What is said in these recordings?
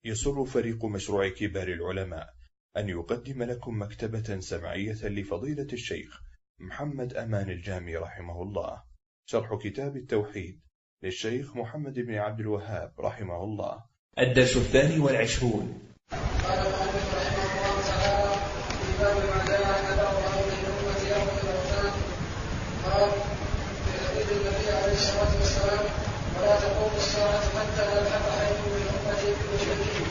يسر فريق مشروع كبار العلماء أن يقدم لكم مكتبة سمعية لفضيلة الشيخ محمد أمان الجامي رحمه الله، شرح كتاب التوحيد للشيخ محمد بن عبد الوهاب رحمه الله. الدرس 22. قال المؤلف رحمه الله تعالى في باب ما جاء أن بعض هذه الأمة يأخذ الأوثان. قال في حديث النبي عليه الصلاة والسلام: ولا تقوم الساعة حتى يلحق حي من أمتي بالمشركين.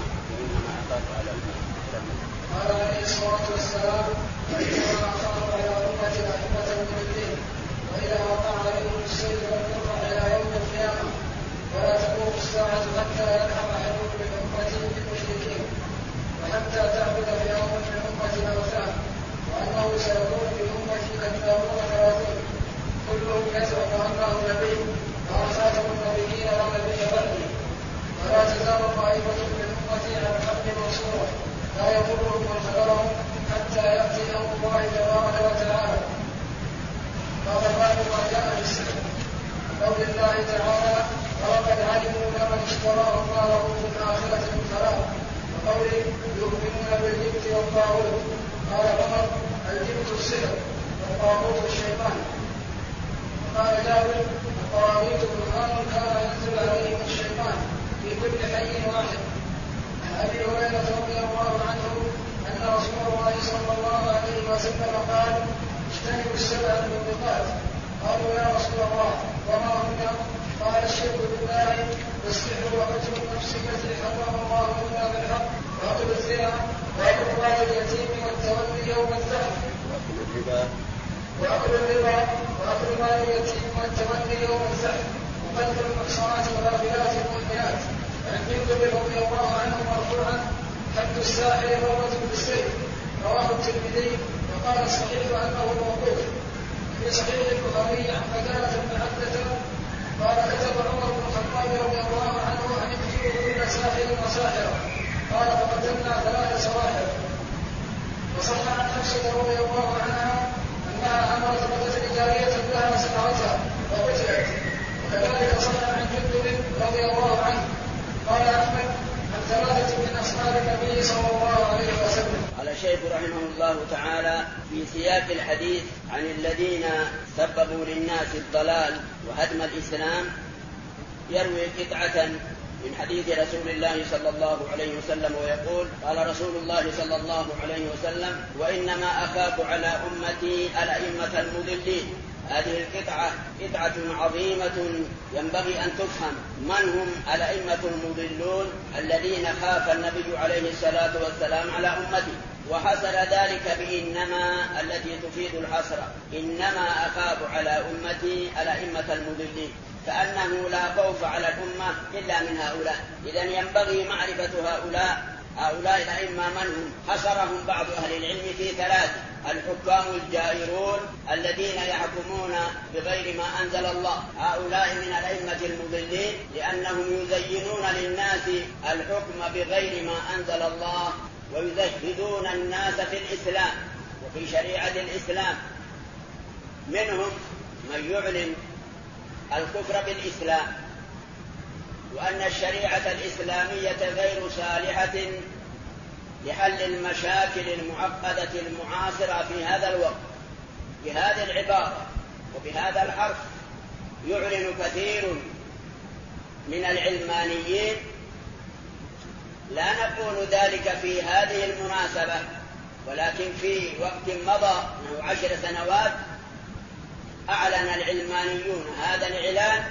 قال عليه الصلاة والسلام: إنما أخاف على أمتي أئمة المضلين، وإذا وقع عليهم السيف لم يرفع إلى يوم القيامة. ولا تقوم الساعة حتى يلحق حي من أمتي بالمشركين، وحتى تعبد فئام من أمتي الأوثان، وأنه سيكون في أمتي كذابون 30 كلهم يزعم أنه نبي وأنا خاتم النبيين والنبي بعدي. ولا تزال طائفة من أمتي على الحق منصورة لا يضرهم من خذلهم حتى يأتي أمر الله تبارك وتعالى. قال بعض ما جاء في السحر قول الله تعالى: ولقد علموا لمن اشتراه ما له في الآخرة من خلاق. وقوله: يؤمنون بالجبت والطاغوت. قال عمر: الجبت السحر والطاغوت الشيطان. قال جابر: الطواغيت برهان كان ينزل عليهم الشيطان في كل حي واحد. عن أبي هريرة رضي الله عنه أن رسول الله صلى الله عليه وسلم قال: اجتنبوا السبع الموبقات. قالوا: يا رسول الله وما هن؟ قال: الشرك بالله والسحر وقتل النفس التي حرم الله إلا بالحق وأكل الزنا وأكل مال اليتيم والتولي يوم الزحف وأكل الربا وأكل مال اليتيم والتولي يوم الزحف وقتل المحصنات الغافلات المؤمنات. عن جندب رضي الله عنه مرفوعا: حد الساحر والرجل بالسيف. رواه الترمذي وقال الصحيح أنه موقوف. في صحيح البخاري عن قتادة بن عبدة قال: كتب عمر بن الخطاب رضي الله عنه أن يقتلوا كل ساحر وساحرة. قال: فقتلنا 3 سواحر. وصح عن حفصة رضي الله عنها أنها أمرت بقتل جارية لها سحرتها وقتلت. وكذلك صح عن جندب رضي الله عنه. قال أحمد عن 3 من أصحاب النبي صلى الله عليه وسلم. قال الشيخ رحمه الله تعالى في سياق الحديث عن الذين سببوا للناس الضلال وهدم الإسلام، يروي قطعة من حديث رسول الله صلى الله عليه وسلم ويقول: قال رسول الله صلى الله عليه وسلم: وإنما أخاف على أمتي الأئمة المضلين. هذه القطعة قطعة عظيمة ينبغي أن تفهم من هم الأئمة المضلون الذين خاف النبي عليه الصلاة والسلام على أمته، وحصر ذلك بإنما التي تفيد الحصر: إنما أخاف على أمتي الأئمة المضلين، كأنه لا خوف على الأمة إلا من هؤلاء. إذن ينبغي معرفة هؤلاء الأئمة من هم. حصرهم بعض أهل العلم في 3: الحكام الجائرون الذين يحكمون بغير ما أنزل الله، هؤلاء من الأئمة المضلين لأنهم يزينون للناس الحكم بغير ما أنزل الله ويزهدون الناس في الإسلام وفي شريعة الإسلام. منهم من يعلن الكفر بالإسلام وأن الشريعة الإسلامية غير صالحة لحل المشاكل المعقدة المعاصرة في هذا الوقت. بهذه العبارة وبهذا الحرف يعلن كثير من العلمانيين. لا نقول ذلك في هذه المناسبة، ولكن في وقت مضى منه 10 سنوات أعلن العلمانيون هذا الإعلان،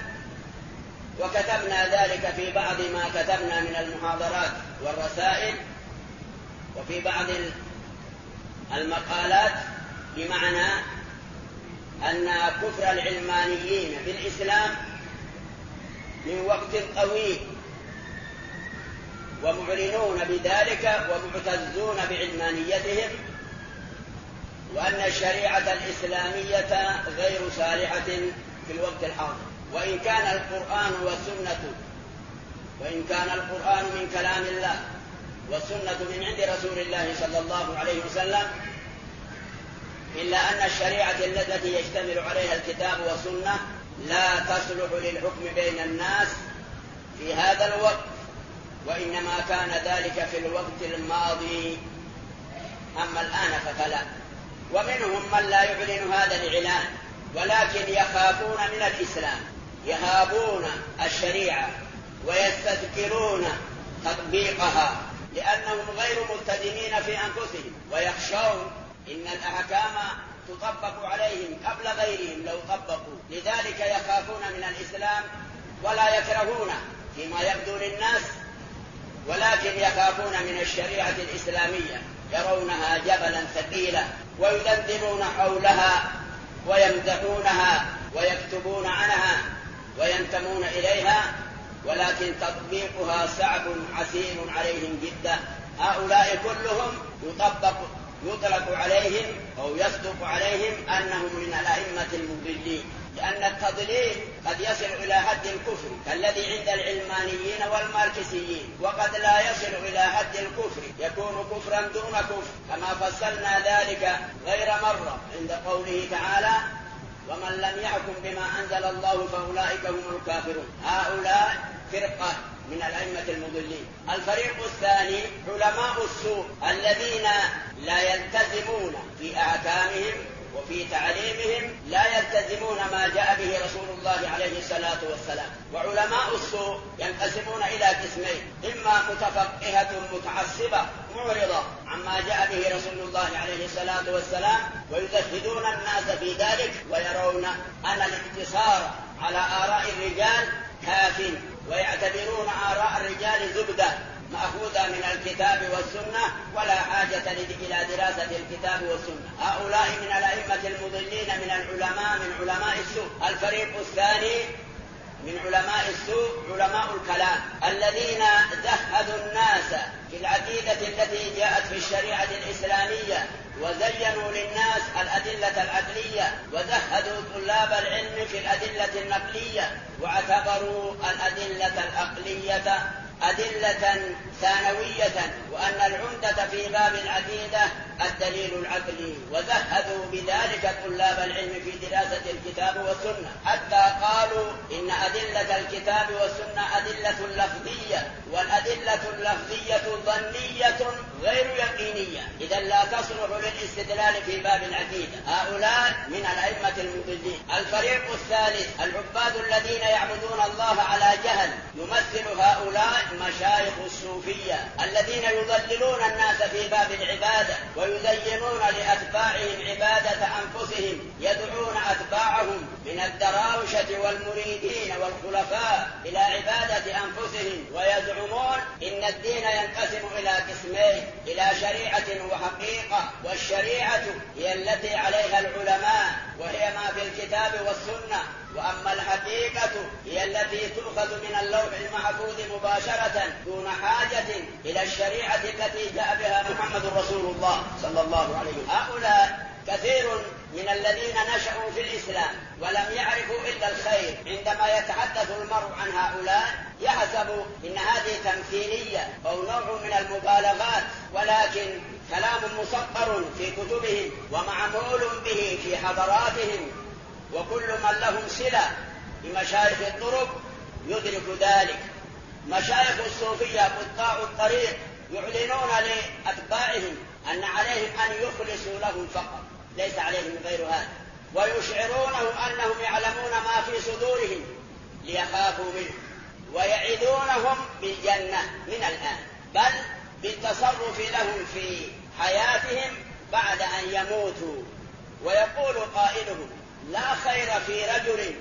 وكتبنا ذلك في بعض ما كتبنا من المحاضرات والرسائل وفي بعض المقالات، بمعنى أن كفر العلمانيين بالإسلام من وقت طويل، ومعلنون بذلك ومعتزون بعلمانيتهم، وأن الشريعة الإسلامية غير صالحة في الوقت الحاضر. وإن كان القرآن من كلام الله والسنة من عند رسول الله صلى الله عليه وسلم، إلا أن الشريعة التي يشتمل عليها الكتاب والسنة لا تصلح للحكم بين الناس في هذا الوقت وإنما كان ذلك في الوقت الماضي، أما الآن فلا. ومنهم من لا يعلن هذا الإعلان ولكن يخافون من الإسلام، يهابون الشريعة ويستذكرون تطبيقها لأنهم غير ملتزمين في أنفسهم، ويخشون إن الأحكام تطبق عليهم قبل غيرهم لو طبقوا، لذلك يخافون من الإسلام ولا يكرهونه فيما يبدو للناس، ولكن يخافون من الشريعة الإسلامية، يرونها جبلا ثقيلا ويدندنون حولها ويمدحونها ويكتبون عنها وينتمون إليها، ولكن تطبيقها صعب عسير عليهم جدا. هؤلاء كلهم يطلق عليهم أو يصدق عليهم أنهم من الأئمة المضلين، لأن التضليل قد يصل إلى حد الكفر كالذي عند العلمانيين والماركسيين، وقد لا يصل إلى حد الكفر، يكون كفرا دون كفر، كما فصلنا ذلك غير مرة عند قوله تعالى: ومن لم يحكم بما أنزل الله فأولئك هم الكافرون. هؤلاء فرقة من الأئمة المضلين. الفريق الثاني علماء السوء الذين لا يلتزمون في أحكامهم وفي تعليمهم، لا يلتزمون ما جاء به رسول الله عليه الصلاة والسلام. وعلماء السوء ينقسمون إلى قسمين: إما متفقهة متعصبة معرضة عما جاء به رسول الله عليه الصلاة والسلام ويزهدون الناس في ذلك، ويرون أن الاقتصار على آراء الرجال كاف، ويعتبرون آراء الرجال زبدة مأخوذة من الكتاب والسنة ولا حاجة إلى دراسة الكتاب والسنة. هؤلاء من الأئمة المضلين من العلماء، من علماء السوء. الفريق الثاني من علماء السوء علماء الكلام الذين زهدوا الناس في العقيدة التي جاءت في الشريعة الإسلامية، وزينوا للناس الأدلة العقلية، وزهدوا طلاب العلم في الأدلة النقلية، واعتبروا الأدلة العقلية أدلة ثانوية، وأن العمدة في باب العقيدة الدليل العقلي، وزهدوا بذلك طلاب العلم في دراسة الكتاب والسنة، حتى قالوا إن أدلة الكتاب والسنة أدلة لفظية، والأدلة اللفظية ظنية غير يقينية، إذا لا تصلح للاستدلال في باب العقيدة. هؤلاء من الأئمة المضلين. الفريق الثالث العباد الذين يعبدون الله على جهل، يمثل هؤلاء مشايخ الصوفية الذين يضللون الناس في باب العبادة ويزينون لأتباعهم عبادة أنفسهم، يدعون أتباعهم من الدراوشة والمريدين والخلفاء إلى عبادة أنفسهم، ويزعمون إن الدين ينقسم إلى قسمين: إلى شريعة وحقيقة، والشريعة هي التي عليها العلماء وهي ما في الكتاب والسنة، وأما الحقيقة هي التي تؤخذ من اللوح المحفوظ مباشرة دون حاجة إلى الشريعة التي جاء بها محمد رسول الله صلى الله عليه وسلم. هؤلاء كثير من الذين نشأوا في الإسلام ولم يعرفوا إلا الخير، عندما يتحدث المرء عن هؤلاء يحسب إن هذه تمثيلية أو نوع من المبالغات، ولكن كلام مسطر في كتبهم ومعمول به في حضراتهم، وكل من لهم صلة بمشايخ الطرق يدرك ذلك. مشايخ الصوفية قطاع الطريق يعلنون لأتباعهم أن عليهم أن يخلصوا لهم فقط، ليس عليهم غير هذا، ويشعرونه أنهم يعلمون ما في صدورهم ليخافوا منه، ويعدونهم بالجنة من الآن، بل بالتصرف لهم في حياتهم بعد أن يموتوا. ويقول قائلهم: لا خير في رجل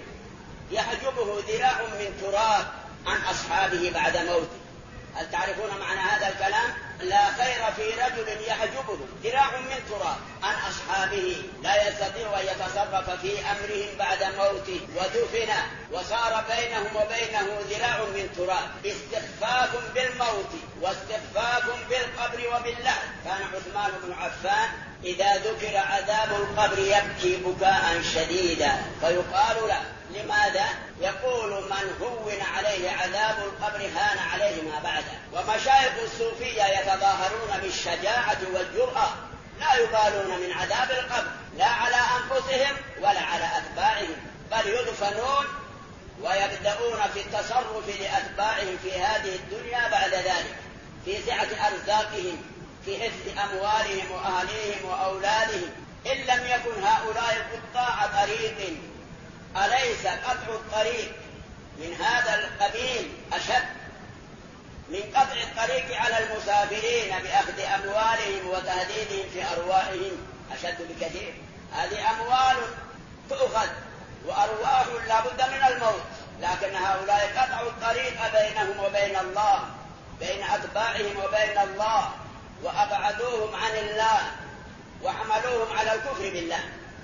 يحجبه ذراع من تراب عن أصحابه بعد موته. هل تعرفون معنى هذا الكلام؟ لا خير في رجل يحجبه ذراع من تراب عن أصحابه، لا يستطيع أن يتصرف في أمرهم بعد موته، ودفن وصار بينهم وبينه ذراع من تراب، استخفاف بالموت واستخفاف بالقبر وباللحد. كان عثمان بن عفان إذا ذكر عذاب القبر يبكي بكاء شديدا، فيقال له: لماذا؟ يقول: من هون عليه عذاب القبر هان عليه ما بعده. ومشايخ الصوفية يتظاهرون بالشجاعة والجرأة، لا يبالون من عذاب القبر لا على أنفسهم ولا على أتباعهم، بل يدفنون ويبدأون في التصرف لأتباعهم في هذه الدنيا بعد ذلك، في سعة أرزاقهم، في حفظ أموالهم وأهليهم وأولادهم. إن لم يكن هؤلاء قطاع طريق، أليس قطع الطريق من هذا القبيل أشد من قطع الطريق على المسافرين بأخذ أموالهم وتهديدهم في أرواحهم؟ أشد بكثير. هذه أموال تؤخذ وأرواح لا بد من الموت، لكن هؤلاء قطعوا الطريق بينهم وبين الله، بين أتباعهم وبين الله، وأبعدوهم عن الله وحملوهم على الكفر بالله.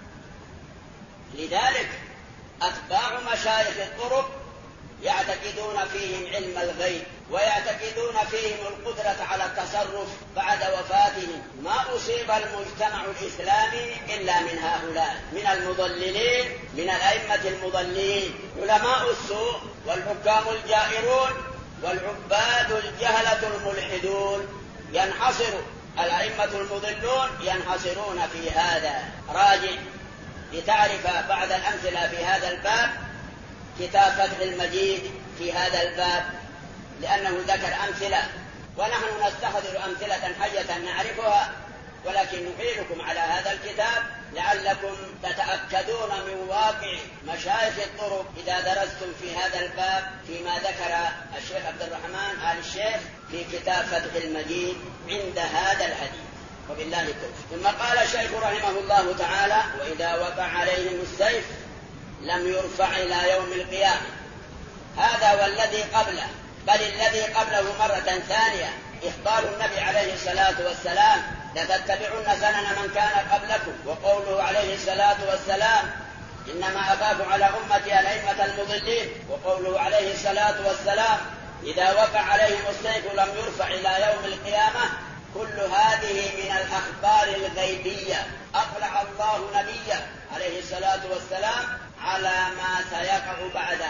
لذلك أتباع مشايخ الطرق يعتقدون فيهم علم الغيب، ويعتقدون فيهم القدرة على التصرف بعد وفاتهم. ما أصيب المجتمع الإسلامي إلا من هؤلاء، من المضللين، من الأئمة المضللين، علماء السوء والحكام الجائرون والعباد الجهلة الملحدون. ينحصر الأئمة المضلون ينحصرون في هذا. راجع لتعرف بعض الأمثلة في هذا الباب كتاب فتح المجيد في هذا الباب، لأنه ذكر أمثلة، ونحن نستحضر أمثلة حية نعرفها، ولكن نحيلكم على هذا الكتاب لعلكم تتأكدون من واقع مشايخ الطرق إذا درستم في هذا الباب فيما ذكر الشيخ عبد الرحمن آل الشيخ في كتاب فتح المجيد عند هذا الحديث. وبالله التوفيق. ثم قال الشيخ رحمه الله تعالى: وإذا وقع عليهم السيف لم يرفع إلى يوم القيامة. هذا والذي قبله، بل الذي قبله مرة ثانية إخبار النبي عليه الصلاة والسلام: لتتبعن سنن من كان قبلكم. وقوله عليه الصلاة والسلام: إنما أخاف على أمتي الأئمة المضلين. وقوله عليه الصلاة والسلام: إذا وقع عليهم السيف لم يرفع إلى يوم القيامة. كل هذه من الأخبار الغيبية أطلع الله نبيه عليه الصلاة والسلام على ما سيقع بعده،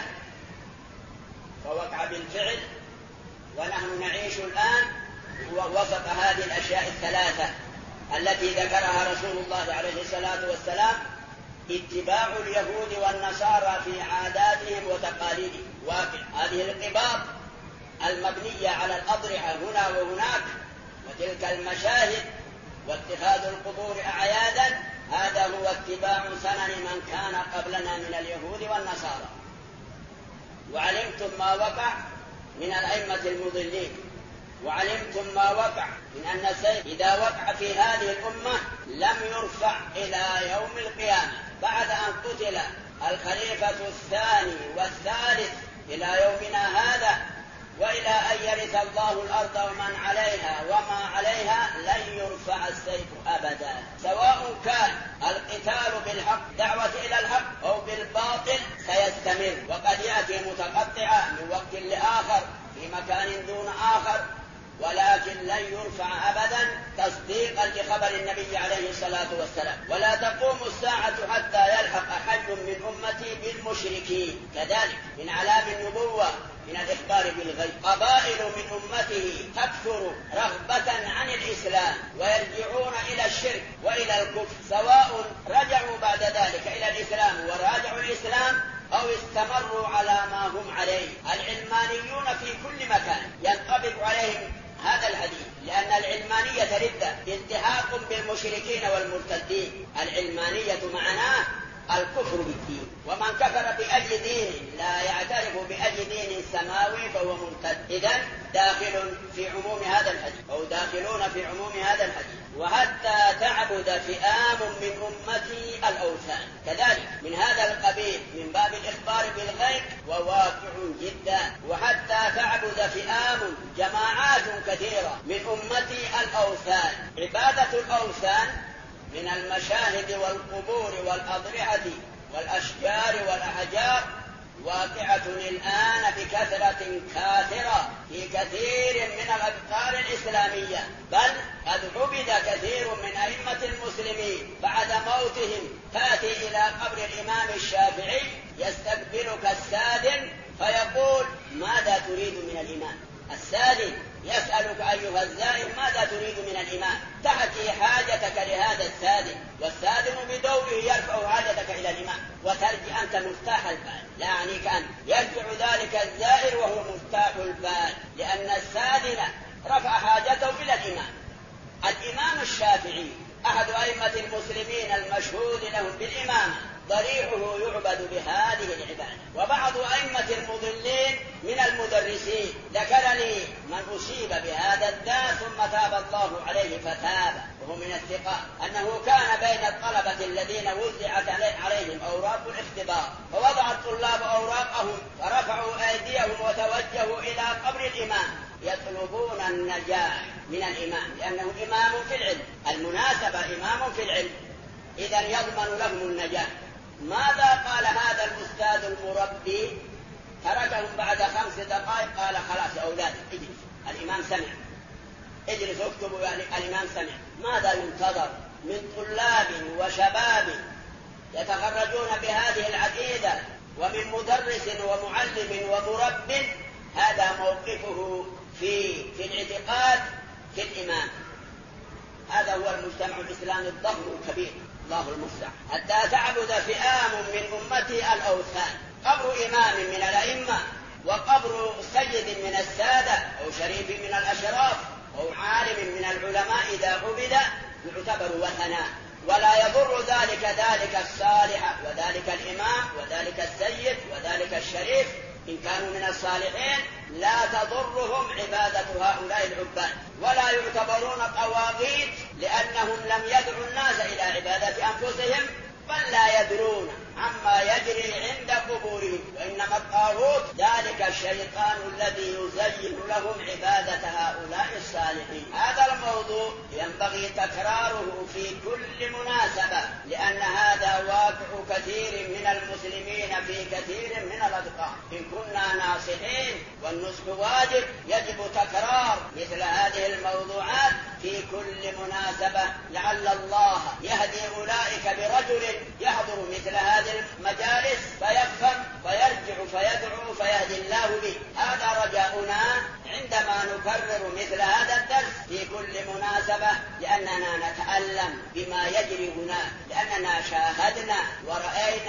فوقع بالفعل، ونحن نعيش الآن وسط هذه الأشياء الثلاثة التي ذكرها رسول الله عليه الصلاة والسلام: اتباع اليهود والنصارى في عاداتهم وتقاليدهم. واقع هذه القباب المبنية على الأضرحة هنا وهناك، وتلك المشاهد، واتخاذ القبور أعيادا، هذا هو اتباع سنن من كان قبلنا من اليهود والنصارى. وعلمتم ما وقع من الأئمة المضلين، وعلمتم ما وقع من أن السيف إذا وقع في هذه الأمة لم يرفع إلى يوم القيامة بعد أن قتل الخليفة الثاني والثالث إلى يومنا هذا، وإلى أن يرث الله الأرض ومن عليها وما عليها لن يرفع السيف أبدا، سواء كان القتال بالحق، دعوة إلى الحق، أو بالباطل سيستمر، وقد يأتي متقطعا من وقت لآخر في مكان دون آخر، ولكن لن يرفع أبدا تصديقا لخبر النبي عليه الصلاة والسلام. ولا تقوم الساعة حتى يلحق حي من أمتي بالمشركين. كذلك من علام النبوة من الإخبار بالغيب قبائل من أمته تكثر رغبة عن الإسلام ويرجعون إلى الشرك وإلى الكفر، سواء رجعوا بعد ذلك إلى الإسلام وراجعوا الإسلام أو استمروا على ما هم عليه. العلمانيون في كل مكان ينطبق عليهم هذا الحديث، لأن العلمانية ردة، التحاق بالمشركين والمرتدين. العلمانية معناه الكفر بالدين، ومن كفر بأي دين لا يعترف بأي دين سماوي فهو مرتد. إذن داخل في عموم هذا الحديث، أو داخلون في عموم هذا الحديث. وحتى تعبد فئام من أمتي الأوثان، كذلك من هذا القبيل من باب الإخبار بالغيب وواقع جدا. وحتى تعبد فئام جماعات كثيرة من أمتي الأوثان. عبادة الأوثان من المشاهد والقبور والأضرحة والأشجار والأحجار واقعة الآن بكثرة كاثرة في كثير من الأقطار الإسلامية، بل قد عبد كثير من أئمة المسلمين بعد موتهم. تأتي إلى قبر الإمام الشافعي يستقبلك السادن فيقول: ماذا تريد من الإمام؟ السادن يسألك أيها الزائر ماذا تريد من الإمام، تحكي حاجتك لهذا السادن، والسادن بدوره يرفع حاجتك إلى الإمام، وترجع أنت مفتاح البال، لا يعنيك أن يرجع ذلك الزائر وهو مفتاح البال، لأن السادن رفع حاجته إلى الإمام. الإمام الشافعي أحد أئمة المسلمين المشهود لهم بالإمامة، ضريحه يعبد بهذه العبادة. وبعض أئمة المضلين من المدرسين ذكر لي من أصيب بهذا الداء ثم تاب الله عليه فتاب، وهو من الثقات، أنه كان بين الطلبة الذين وزعت عليهم أوراق الاختبار، فوضع الطلاب أوراقهم فرفعوا أيديهم وتوجهوا إلى قبر الإمام يطلبون النجاح من الإمام، لأنه إمام في العلم، المناسبة إمام في العلم، إذن يضمن لهم النجاح. ماذا قال هذا الأستاذ المربي؟ تركهم بعد 5 دقائق، قال خلاص يا أولاد اجلس، الإمام سمع، اجلس اكتبوا، يعني الإمام سمع. ماذا ينتظر من طلاب وشباب يتخرجون بهذه العقيدة، ومن مدرس ومعلم ومرب هذا موقفه في الاعتقاد في الإمام؟ هذا هو المجتمع الإسلامي الضخم الكبير، الله المستعان، حتى تعبد فئام من أمتي الأوثان. قبر إمام من الأئمة وقبر سيد من السادة أو شريف من الأشراف أو عالم من العلماء إذا عبد يعتبر وثنا، ولا يضر ذلك الصالح وذلك الإمام وذلك السيد وذلك الشريف إن كانوا من الصالحين، لا تضرهم عبادة هؤلاء العباد، ولا يعتبرون طواغيت لأنهم لم يدعوا الناس إلى عبادة أنفسهم، بل لا يدرون عما يجري عند قبورهم، وإنما الطاغوت ذلك الشيطان الذي يزين لهم عبادة هؤلاء الصالحين. هذا الموضوع ينبغي تكراره في كل مناسبة، لأن هذا واقع كثير من المسلمين في كثير من الأذقان. إن كنا ناصحين والنصح واجب، يجب تكرار مثل هذه الموضوعات في كل مناسبة، لعل الله يهدي أولئك برجل يحضر مثل هذه المجالس فيفهم فيرجع فيدعو فيهدي الله به. هذا رجاؤنا عندما نكرر مثل هذا الدرس في كل مناسبة، لأننا نتألم بما يجري هنا، لأننا شاهدنا ورأينا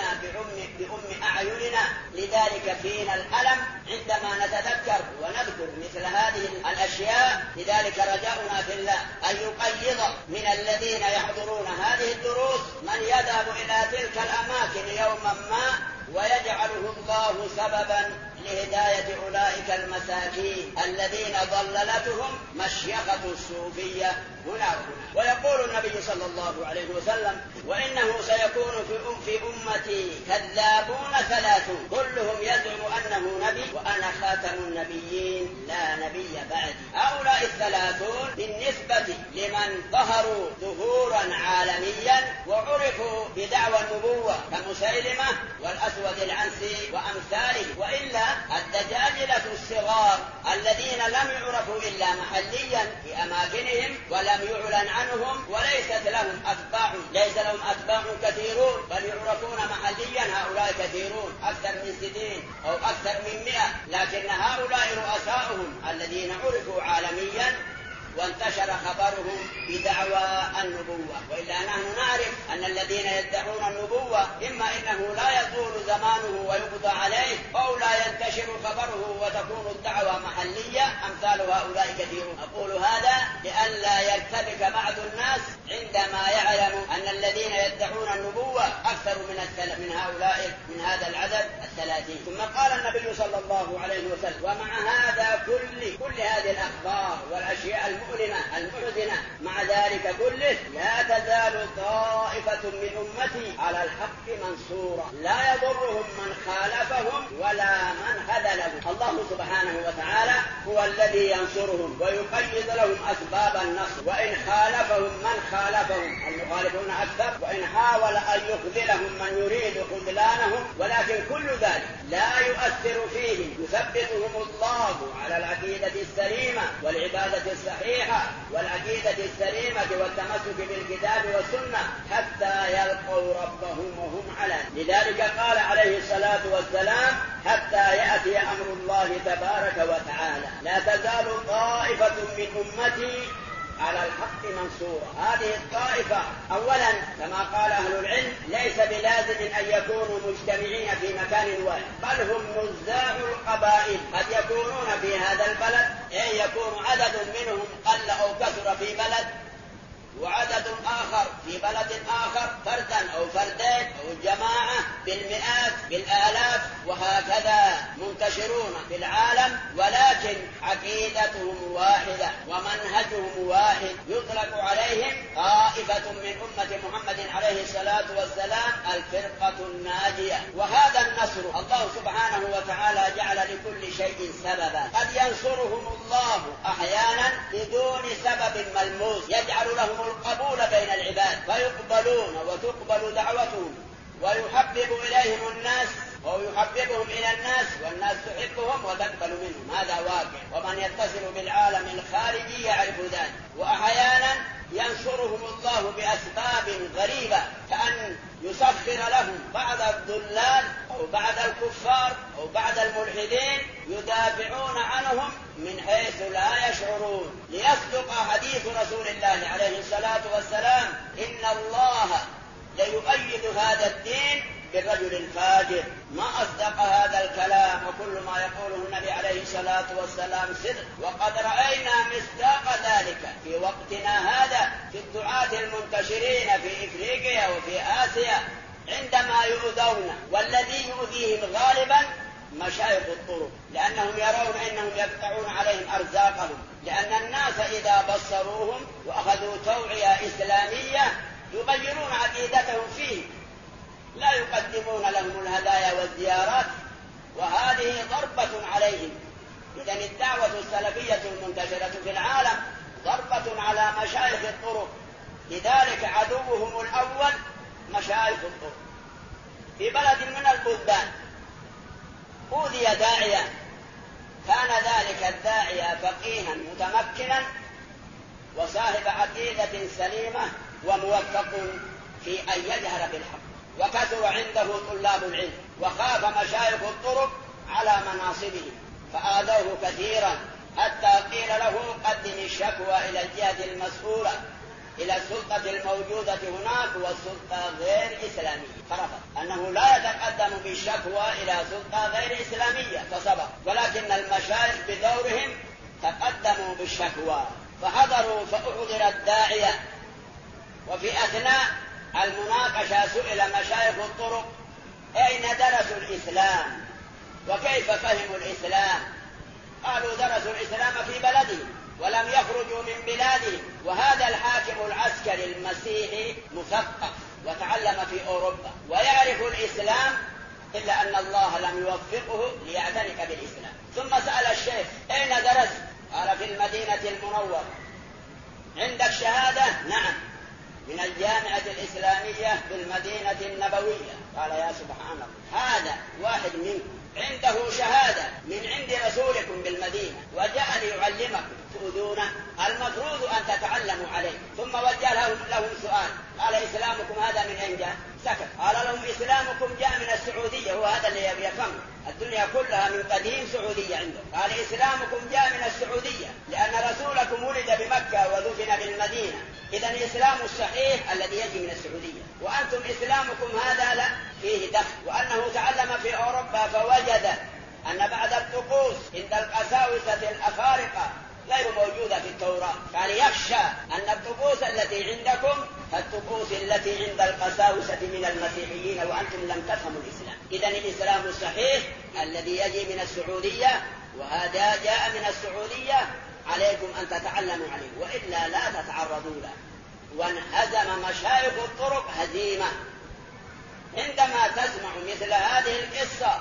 بأم أعيننا، لذلك فينا الألم عندما نتذكر ونذكر مثل هذه الأشياء. لذلك رجاؤنا في الله أن يقيض من الذين يحضرون هذه الدروس من يذهب إلى تلك الأماكن يوما ما، ويجعله الله سببا لهداية أولئك المساكين الذين ضللتهم مشيخة الصوفية هنا وهنا. ويقول النبي صلى الله عليه وسلم: وإنه سيكون في أمتي كذابون 30 كلهم يزعم أنه نبي وأنا خاتم النبيين لا نبي بعدي. هؤلاء 30 بالنسبة لمن ظهروا ظهورا عالميا وعرفوا بدعوى النبوة كمسيلمة والأسود العنسي وأمثاله، وإلا الدجاجلة الصغار الذين لم يعرفوا إلا محليا في أماكنهم ولم يعلن عنهم وليست لهم أتباع، ليس لهم أتباع كثيرون بل يعرفون محليا، هؤلاء كثيرون أكثر من 60 أو أكثر من 100، لكن هؤلاء رؤساؤهم الذين عرفوا عالميا وانتشر خبرهم بدعوى النبوة. وإلا نحن نعرف أن الذين يدعون النبوة إما إنه لا يطول زمانه ويقضى عليه، أو لا ينتشر خبره وتكون الدعوة محلية، أمثال هؤلاء كثيرون. أقول هذا لئلا يرتبك بعض الناس عندما يعلم أن الذين يدعون النبوة أكثر من هؤلاء من هذا العدد 30. ثم قال النبي صلى الله عليه وسلم: ومع هذا كل هذه الأخبار والأشياء المؤلمة المحزنة، مع ذلك كله لا تزال طائفة من أمتي على الحق منصورة، لا يضرهم من خالفهم ولا من خذلهم. الله سبحانه وتعالى هو الذي ينصرهم ويقيد لهم أسباب النصر وإن خالفهم من خالفهم المخالفون أكثر، وإن حاول أن يخذلهم من يريد خذلانهم، ولكن كل ذلك لا يؤثر فيهم، يثبتهم الله على العقيدة السليمة والعبادة الصحيحة والعقيدة السليمة والتمسك بالكتاب والسنة حتى يلقوا ربهم وهم على. لذلك قال عليه الصلاة والسلام: حتى يأتي أمر الله تبارك وتعالى لا تزال طائفة من أمتي على الحق منصورة. هذه الطائفة أولا كما قال أهل العلم ليس بلازم أن يكونوا مجتمعين في مكان واحد، بل هم نزاع القبائل، قد يكونون في هذا البلد أي يكون عدد منهم قل أو كثر في بلد، وعدد آخر في بلد آخر فردا أو فردين أو جماعة بالمئات بالآلاف، وهكذا منتشرون في العالم، ولكن عقيدتهم واحدة ومنهجهم واحد، يطلق عليهم طائفة من أمة محمد عليه الصلاة والسلام الفرقة الناجية. وهذا النصر الله سبحانه وتعالى جعل لكل شيء سببا، قد ينصرهم الله أحيانا بدون سبب ملموس، يجعل لهم القبول بين العباد فيقبلون وتقبل دعوتهم، ويحبب إليهم الناس أو يحببهم إلى الناس والناس تحبهم وتقبل منهم، هذا واقع، ومن يتصل بالعالم الخارجي يعرف ذلك. وأحيانا ينصرهم الله بأسباب غريبة، كأن يسخر لهم بعض الضلال أو بعض الكفار أو بعض الملحدين يدافعون عنهم من حيث لا يشعرون، ليصدق حديث رسول الله عليه الصلاة والسلام: إن الله ليؤيد هذا الدين بالرجل الفاجر. ما أصدق هذا الكلام، وكل ما يقوله النبي عليه الصلاة والسلام صدق، وقد رأينا مصداق ذلك في وقتنا هذا في الدعاة المنتشرين في إفريقيا وفي آسيا عندما يؤذون، والذي يؤذيهم غالبا مشايخ الطرق، لأنهم يرون أنهم يقطعون عليهم أرزاقهم، لأن الناس إذا بصروهم وأخذوا توعية إسلامية يغيرون عقيدتهم فيه، لا يقدمون لهم الهدايا والزيارات، وهذه ضربة عليهم. إذن الدعوة السلفية المنتشرة في العالم ضربة على مشايخ الطرق، لذلك عدوهم الأول مشايخ الطرق. في بلد من البلدان أوذي داعية، كان ذلك الداعية فقيها متمكنا وصاحب عقيدة سليمة وموفق في أن يجهر بالحق، وكثر عنده طلاب العلم، وخاف مشايخ الطرق على مناصبه فآذوه كثيرا، حتى قيل له قدم الشكوى إلى الجهة المسؤولة، إلى السلطة الموجودة هناك والسلطة غير إسلامية، فرفض أنه لا يتقدم بالشكوى إلى سلطة غير إسلامية فصبر، ولكن المشايخ بدورهم تقدموا بالشكوى فحضروا فأحضر الداعية. وفي أثناء المناقشة سئل مشايخ الطرق أين درسوا الإسلام وكيف فهموا الإسلام؟ قالوا درسوا الإسلام في بلدهم ولم يخرجوا من بلادهم، وهذا الحاكم العسكري المسيحي مثقف وتعلم في أوروبا ويعرف الإسلام، إلا أن الله لم يوفقه ليعتنق بالإسلام. ثم سأل الشيخ أين درس؟ قال في المدينة المنورة. عندك شهادة؟ نعم، من الجامعة الإسلامية بالمدينة النبوية. قال يا سبحان الله، هذا واحد منكم عنده شهادة من عند رسولكم بالمدينة وجاء ليعلمكم تؤذونه؟ المفروض أن تتعلموا عليه. ثم وجه لهم سؤال، قال إسلامكم هذا من أين جاء؟ سكت. قال لهم إسلامكم جاء من السعودية، وهذا اللي يفهم الدنيا كلها من قديم سعودية عنده. قال إسلامكم جاء من السعودية لأن رسولكم ولد بمكة ودفن بالمدينة، إذن الإسلام الصحيح الذي يجي من السعودية، وأنتم إسلامكم هذا لا فيه دخل. وأنه تعلم في أوروبا فوجد أن بعض الطقوس عند القساوسة الأفارقة غير موجودة في التوراة، قال يخشى أن الطقوس التي عندكم الطقوس التي عند القساوسة من المسيحيين وأنتم لم تفهموا الإسلام. إذن الإسلام الصحيح الذي يجي من السعودية، وهذا جاء من السعودية، عليكم أن تتعلموا عليه وإلا لا تتعرضوا له. وانهزم مشايخ الطرق هزيمة. عندما تسمع مثل هذه القصة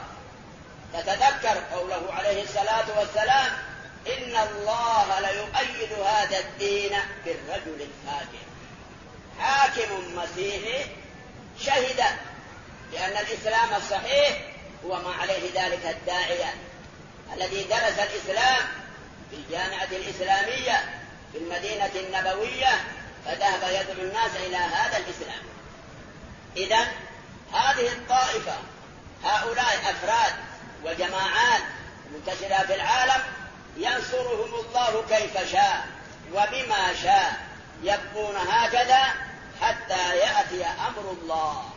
تتذكر قوله عليه الصلاة والسلام: إن الله ليؤيد هذا الدين بالرجل الفاجر. حاكم مسيحي شهد بأن الإسلام الصحيح هو ما عليه ذلك الداعية الذي درس الإسلام في الجامعة الإسلامية في المدينة النبوية فذهب يدعو الناس إلى هذا الإسلام. إذن هذه الطائفة هؤلاء أفراد وجماعات منتشرة في العالم ينصرهم الله كيف شاء وبما شاء، يبقون هكذا حتى يأتي أمر الله.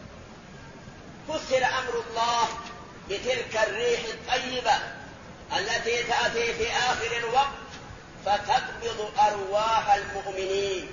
فسر أمر الله بتلك الريح الطيبة التي تأتي في آخر الوقت فتقبض أرواح المؤمنين.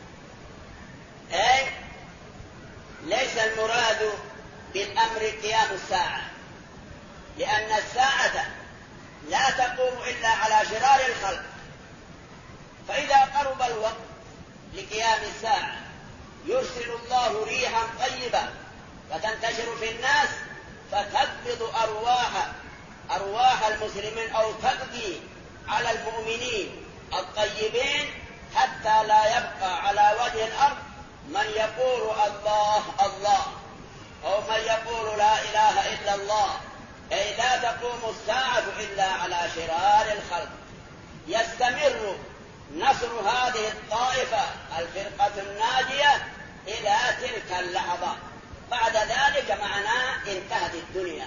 أي ليس المراد بالأمر قيام الساعة، لأن الساعة لا تقوم إلا على شرار الخلق، فإذا قرب الوقت لقيام الساعة يرسل الله ريحا طيبة فتنتشر في الناس فتقبض أرواح المسلمين أو تقضي على المؤمنين الطيبين حتى لا يبقى على وجه الأرض من يقول الله الله أو من يقول لا إله إلا الله. أي لا تقوم الساعة إلا على شرار الخلق. يستمر نصر هذه الطائفة الفرقة الناجية إلى تلك اللحظة، بعد ذلك معناه انتهت الدنيا.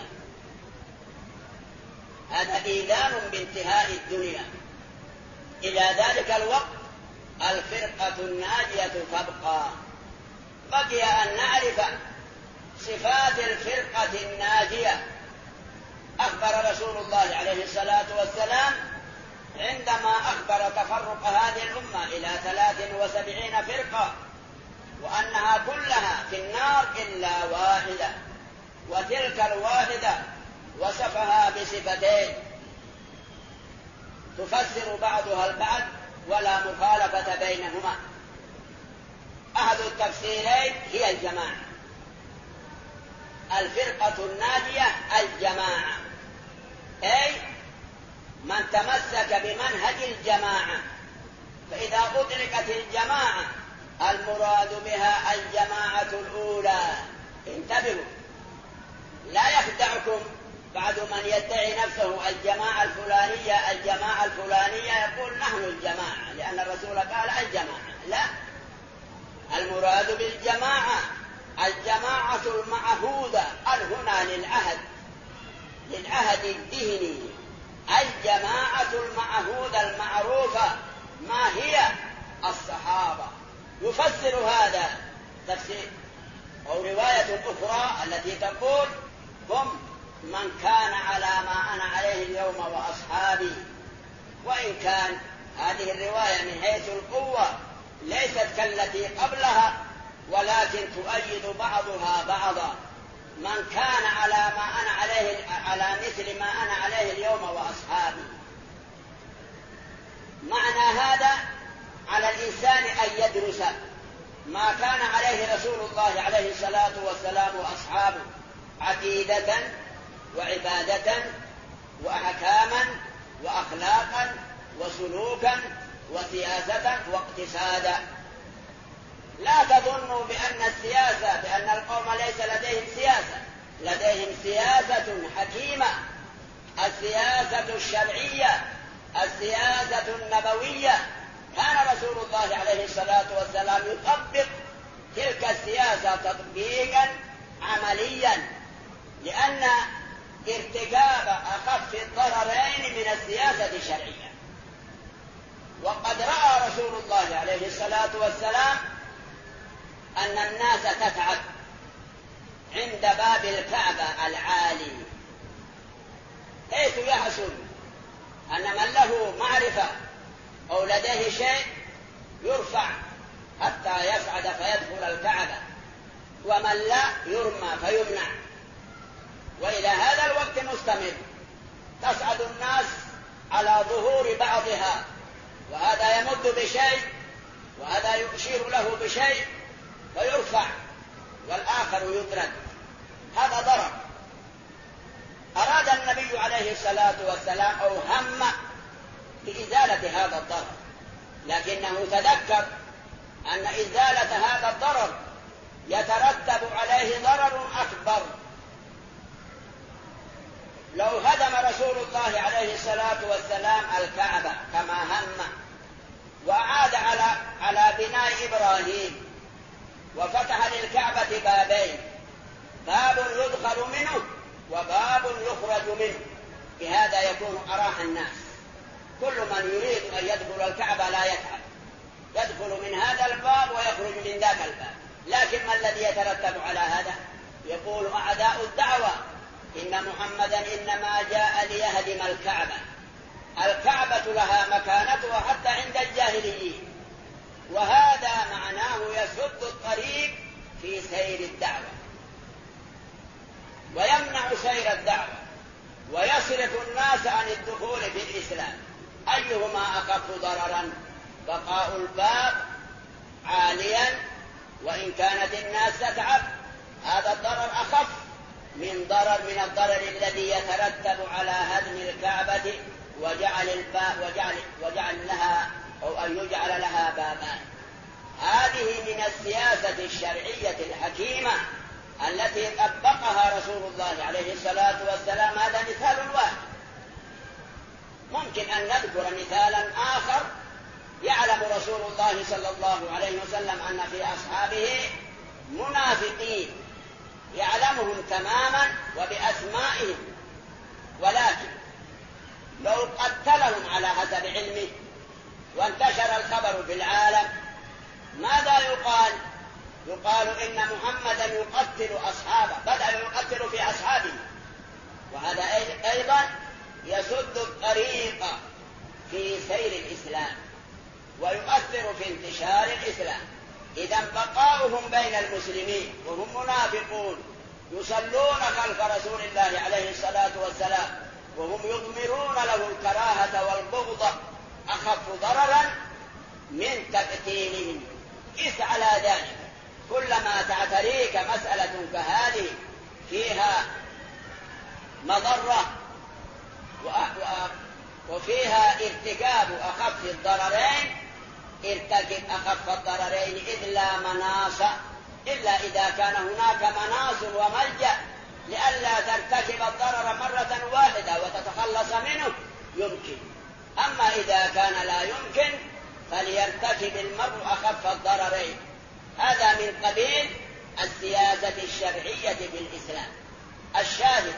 هذا إيذان بانتهاء الدنيا. إلى ذلك الوقت الفرقة الناجية تبقى. بقي أن نعرف صفات الفرقة الناجية. أخبر رسول الله عليه الصلاة والسلام عندما أخبر تفرق هذه الأمة إلى 73 فرقة وأنها كلها في النار إلا واحدة، وتلك الواحدة وصفها بصفتين تفسر بعضها البعض ولا مخالفة بينهما. أحد التفسيرين هي الجماعة. الفرقة الناجية الجماعة، أي من تمسك بمنهج الجماعة. فإذا أطلقت الجماعة المراد بها الجماعة الأولى. انتبهوا، لا يخدعكم بعد من يدعي نفسه الجماعة الفلانية يقول نحن الجماعة لأن الرسول قال الجماعة. لا، المراد بالجماعة الجماعة المعهودة هنا للعهد الديني. الجماعة المعهودة المعروفة ما هي؟ الصحابة. يفسر هذا تفسير أو رواية أخرى التي تقول هم من كان على ما أنا عليه اليوم وأصحابي. وإن كان هذه الرواية من حيث القوة ليست كالتي قبلها، ولكن تؤيد بعضها بعضا. من كان على ما أنا عليه على مثل ما أنا عليه اليوم وأصحابي. معنى هذا على الإنسان أن يدرس ما كان عليه رسول الله عليه الصلاة والسلام وأصحابه عقيدة وعبادة وأحكاما وأخلاقا وسلوكا وسياسة واقتصادا. لا تظنوا بأن القوم ليس لديهم سياسة، لديهم سياسة حكيمة، السياسة الشرعية، السياسة النبوية. كان رسول الله عليه الصلاة والسلام يطبق تلك السياسة تطبيقا عمليا، لأن ارتكاب أخف الضررين من السياسة الشرعية. وقد رأى رسول الله عليه الصلاة والسلام أن الناس تتعب عند باب الكعبة العالي، حيث يحصل أن من له معرفة أو لديه شيء يرفع حتى يصعد فيدخل الكعبة، ومن لا يرمى فيمنع. وإلى هذا الوقت مستمر، تصعد الناس على ظهور بعضها، وهذا يمد بشيء وهذا يشير له بشيء فيرفع والآخر يترك. هذا ضرر. أراد النبي عليه الصلاة والسلام أو هم بإزالة هذا الضرر، لكنه تذكر أن إزالة هذا الضرر يترتب عليه ضرر أكبر. لو هدم رسول الله عليه الصلاة والسلام الكعبة كما هم وأعاد على بناء إبراهيم وفتح للكعبة بابين، باب يدخل منه وباب يخرج منه، بهذا يكون أراح الناس. كل من يريد أن يدخل الكعبة لا يتعب، يدخل من هذا الباب ويخرج من ذاك الباب. لكن ما الذي يترتب على هذا؟ يقول أعداء الدعوة إن محمدا إنما جاء ليهدم الكعبة. الكعبة لها مكانتها حتى عند الجاهليين، وهذا معناه يسد الطريق في سير الدعوة ويمنع سير الدعوة ويصرف الناس عن الدخول في الإسلام. أيهما أخف ضررا؟ بقاء الباب عاليا وإن كانت الناس تتعب، هذا الضرر أخف من الضرر الذي يترتب على هدم الكعبة وجعل لها أو أن يجعل لها بابان. هذه من السياسة الشرعية الحكيمة التي طبقها رسول الله عليه الصلاة والسلام. هذا مثال واحد. ممكن أن نذكر مثالا آخر. يعلم رسول الله صلى الله عليه وسلم أن في أصحابه منافقين، يعلمهم تماما وبأسمائهم، ولكن لو قتلهم على حسب علمه وانتشر الخبر في العالم ماذا يقال؟ يقال إن محمدا يقتل أصحابه، بدأ يقتل في أصحابه، وهذا أيضا يسد الطريق في سير الإسلام ويؤثر في انتشار الإسلام. إذا بقاؤهم بين المسلمين وهم منافقون يصلون خلف رسول الله عليه الصلاة والسلام وهم يضمرون له الكراهة والبغض أخف ضررا من تقتيلهم. قس على ذلك كلما تعتريك مسألة كهذه فيها مضرة وفيها ارتكاب أخف الضررين، ارتكب أخف الضررين إذ لا مناص إلا إذا كان هناك مناص وملجأ لئلا ترتكب الضرر مرة واحدة وتتخلص منه يمكن. أما إذا كان لا يمكن فليرتكب المرء أخف الضررين. هذا من قبيل السياسة الشرعية في الإسلام. الشاهد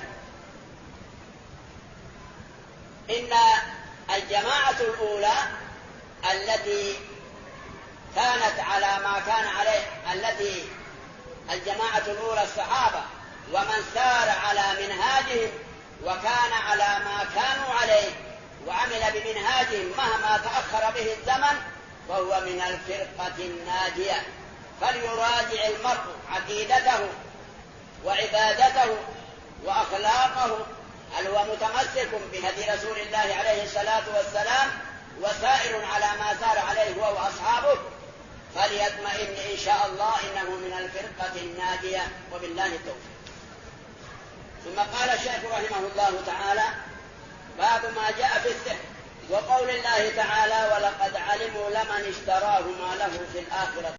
إن الجماعة الأولى التي كانت على ما كان عليه، التي الجماعة الأولى الصحابة ومن سار على منهاجهم وكان على ما كانوا عليه وعمل بمنهاجهم مهما تأخر به الزمن فهو من الفرقة الناجية. فليراجع المرء عقيدته وعبادته وأخلاقه، هل هو متمسك بهدي رسول الله عليه الصلاة والسلام وسائر على ما سار عليه هو وأصحابه؟ فليطمئن إن شاء الله إنه من الفرقة الناجية، وبالله التوفيق. ثم قال الشيخ رحمه الله تعالى: باب ما جاء في السحر، وقول الله تعالى: ولقد علموا لمن اشتراه ما له في الآخرة